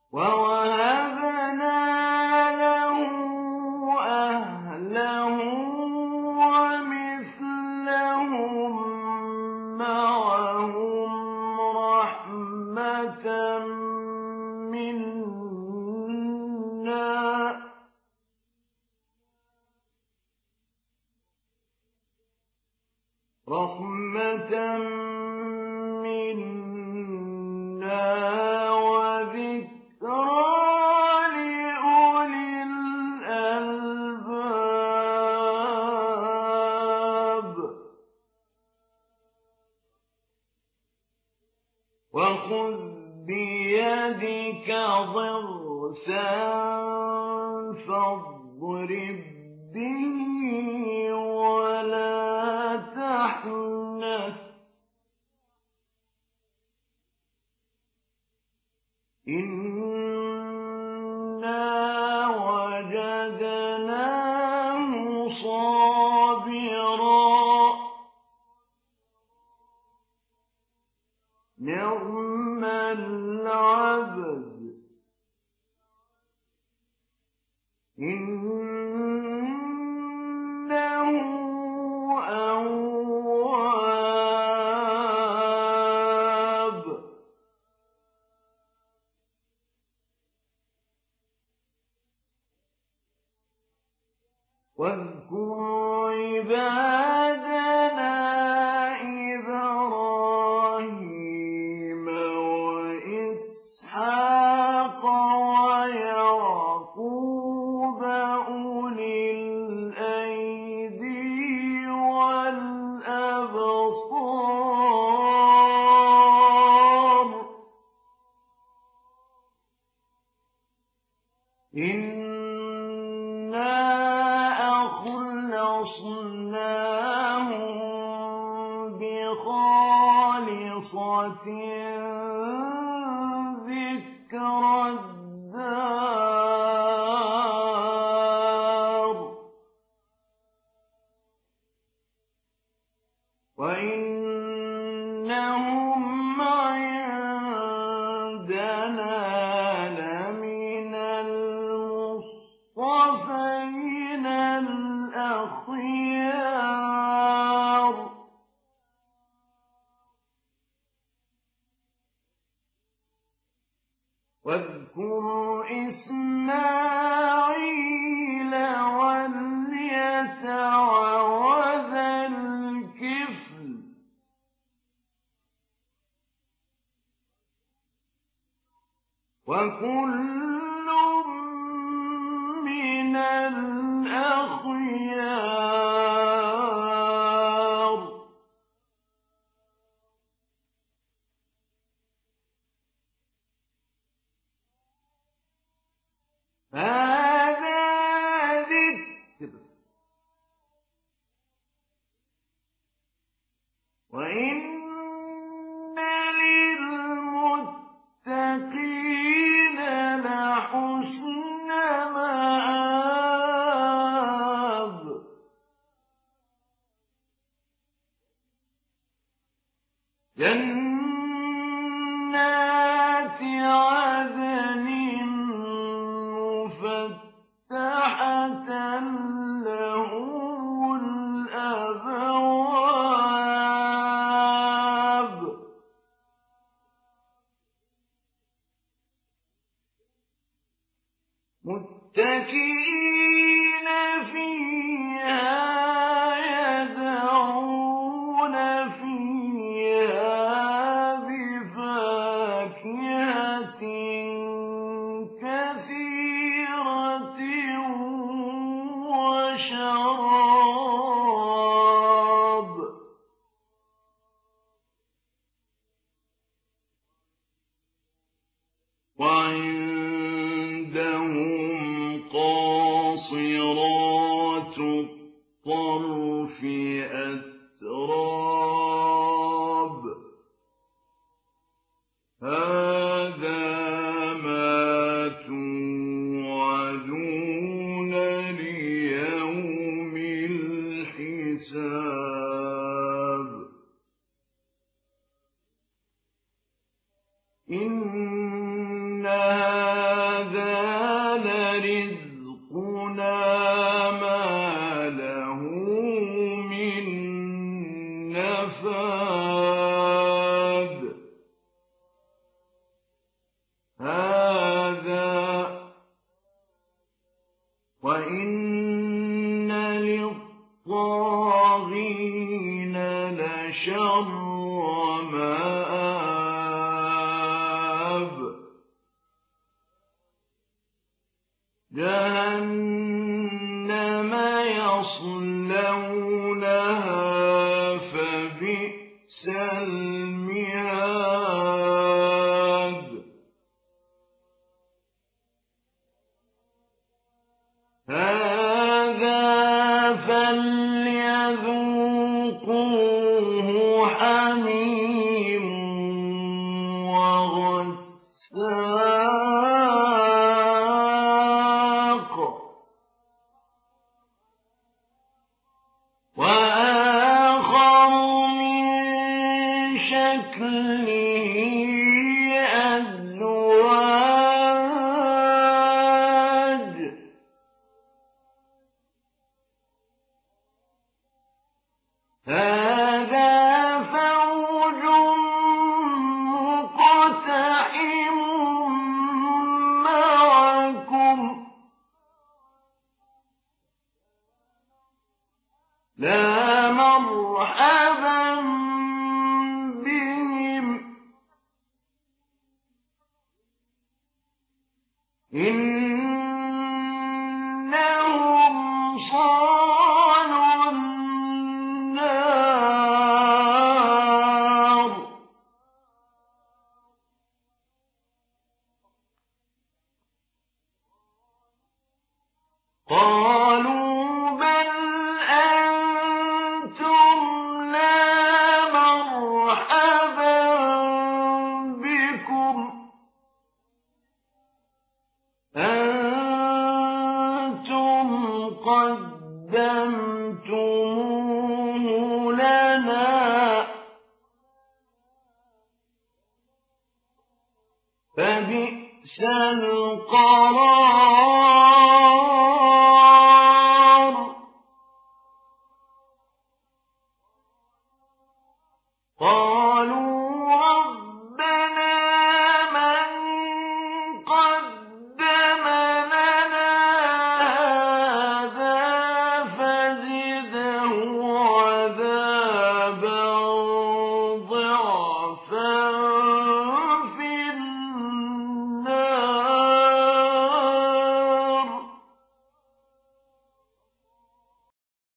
وَوَهَبْنَا لَهُ أَهْلَهُ وَمِثْلَهُم مَّعَهُمْ رَحْمَةً مِّنَّا وَذِكْرَىٰ لِأُولِي الْأَلْبَابِ وَخُذْ بِيَدِكَ ضِغْثًا فَاضْرِب بِّهِ وَلَا تَحْنَثْ ۗ إِنَّا وَجَدْنَاهُ صَابِرًا ۚ نِّعْمَ الْعَبْدُ ۖ إِنَّهُ أَوَّابٌ. وَاذْكُرْ عِبَادَنَا إِبْرَاهِيمَ وَإِسْحَاقَ وَيَعْقُوبَ أُولِي الْأَيْدِي وَالْأَبْصَارِ إِنَّا أَخْلَصْنَاهُم بِخَالِصَةٍ ذِكْرَى الدَّارِ وَإِنَّهُمْ عِندَنَا لَمِنَ الْمُصْطَفَيْنَ الْأَخْيَارِ. وَاذْكُرْ إِسْمَاعِيلَ وَالْيَسَعَ وَذَا الْكِفْلِ ۖ وَكُلٌّ مِّنَ الْأَخْيَارِ. هَٰذَا ذِكْرٌ ۚ وَإِنَّ لِلْمُتَّقِينَ لَحُسْنَ مَآبٍ. جَنَّاتِ عَدْنٍ مُّفَتَّحَةً لَّهُمُ الْأَبْوَابُ مُتَّكِئِينَ فِيهَا يَدْعُونَ فِيهَا بِفَاكِهَةٍ كَثِيرَةٍ وَشَرَابٍ. وَعِندَهُمْ قَاصِرَاتُ الطَّرْفِ أَتْرَابٌ. هَٰذَا مَا تُوعَدُونَ لِيَوْمِ الْحِسَابِ. إِنَّ شكله أزواج هذا فوج مقتحم معكم لا مرحبا بهم إنهم صالوا النار قالوا بل أنتم لا مرحبا بكم أنتم قدمتموه لنا فبئس القرار